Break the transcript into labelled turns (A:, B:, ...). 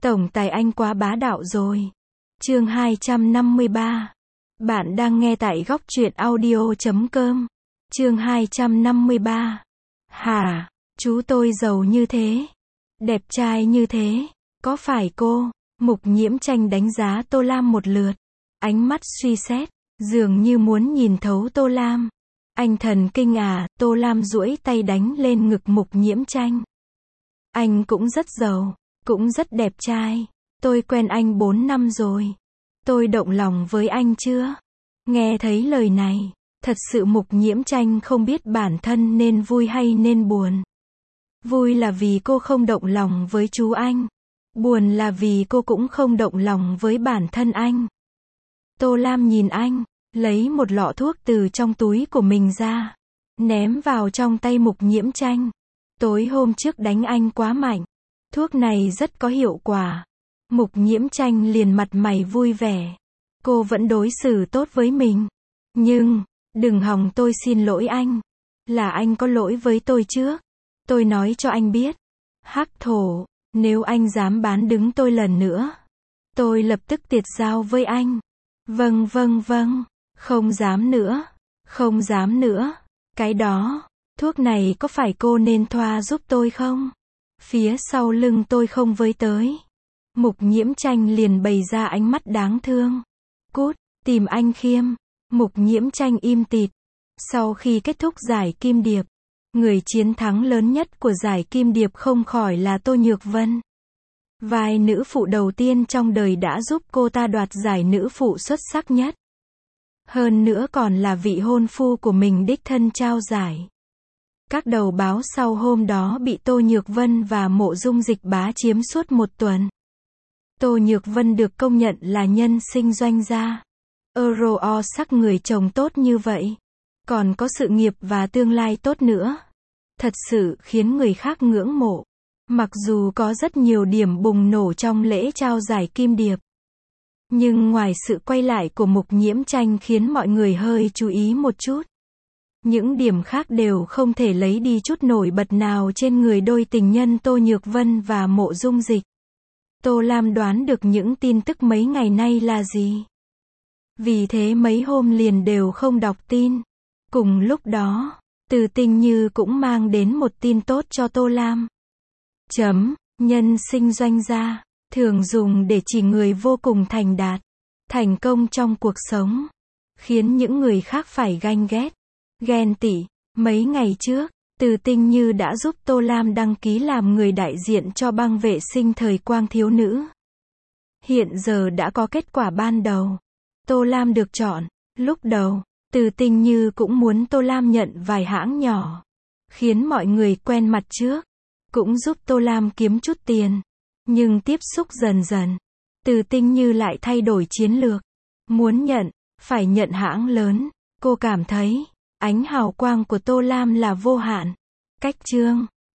A: Tổng tài anh quá bá đạo rồi. Chương 253. Bạn đang nghe tại góc truyện audio.com. Chương 253. Hả, chú tôi giàu như thế, đẹp trai như thế, có phải cô? Mục Nhiễm Tranh đánh giá Tô Lam một lượt, ánh mắt suy xét, dường như muốn nhìn thấu Tô Lam. Anh thần kinh à? Tô Lam duỗi tay đánh lên ngực Mục Nhiễm Tranh. Anh cũng rất giàu, cũng rất đẹp trai. Tôi quen anh 4 năm rồi. Tôi động lòng với anh chưa? Nghe thấy lời này, thật sự Mục Nhiễm Tranh không biết bản thân nên vui hay nên buồn. Vui là vì cô không động lòng với chú anh. Buồn là vì cô cũng không động lòng với bản thân anh. Tô Lam nhìn anh, lấy một lọ thuốc từ trong túi của mình ra, ném vào trong tay Mục Nhiễm Tranh. Tối hôm trước đánh anh quá mạnh. Thuốc này rất có hiệu quả. Mục Nhiễm Tranh liền mặt mày vui vẻ. Cô vẫn đối xử tốt với mình. Nhưng, đừng hòng tôi xin lỗi anh. Là anh có lỗi với tôi trước. Tôi nói cho anh biết. Hắc Thổ, nếu anh dám bán đứng tôi lần nữa, tôi lập tức tiệt giao với anh. Vâng, không dám nữa. Không dám nữa. Cái đó, thuốc này có phải cô nên thoa giúp tôi không? Phía sau lưng tôi không với tới. Mục Nhiễm Tranh liền bày ra ánh mắt đáng thương. Cút, tìm anh Khiêm. Mục Nhiễm Tranh im tịt. Sau khi kết thúc giải Kim Điệp, người chiến thắng lớn nhất của giải Kim Điệp không khỏi là Tô Nhược Vân. Vai nữ phụ đầu tiên trong đời đã giúp cô ta đoạt giải nữ phụ xuất sắc nhất. Hơn nữa còn là vị hôn phu của mình đích thân trao giải. Các đầu báo sau hôm đó bị Tô Nhược Vân và Mộ Dung Dịch bá chiếm suốt một tuần. Tô Nhược Vân được công nhận là nhân sinh doanh gia. Sắc người chồng tốt như vậy. Còn có sự nghiệp và tương lai tốt nữa. Thật sự khiến người khác ngưỡng mộ. Mặc dù có rất nhiều điểm bùng nổ trong lễ trao giải Kim Điệp. Nhưng ngoài sự quay lại của Mục Nhiễm Tranh khiến mọi người hơi chú ý một chút. Những điểm khác đều không thể lấy đi chút nổi bật nào trên người đôi tình nhân Tô Nhược Vân và Mộ Dung Dịch. Tô Lam đoán được những tin tức mấy ngày nay là gì. Vì thế mấy hôm liền đều không đọc tin. Cùng lúc đó, Từ Tinh Như cũng mang đến một tin tốt cho Tô Lam. Nhân sinh doanh gia, thường dùng để chỉ người vô cùng thành đạt, thành công trong cuộc sống, khiến những người khác phải ganh ghét, ghen tị. Mấy ngày trước, Từ Tinh Như đã giúp Tô Lam đăng ký làm người đại diện cho băng vệ sinh thời Quang thiếu nữ. Hiện giờ đã có kết quả ban đầu. Tô Lam được chọn. Lúc đầu, Từ Tinh Như cũng muốn Tô Lam nhận vài hãng nhỏ, khiến mọi người quen mặt trước, cũng giúp Tô Lam kiếm chút tiền. Nhưng tiếp xúc dần dần, Từ Tinh Như lại thay đổi chiến lược. Muốn nhận, phải nhận hãng lớn. Cô cảm thấy, ánh hào quang của Tô Lam là vô hạn. Cách chương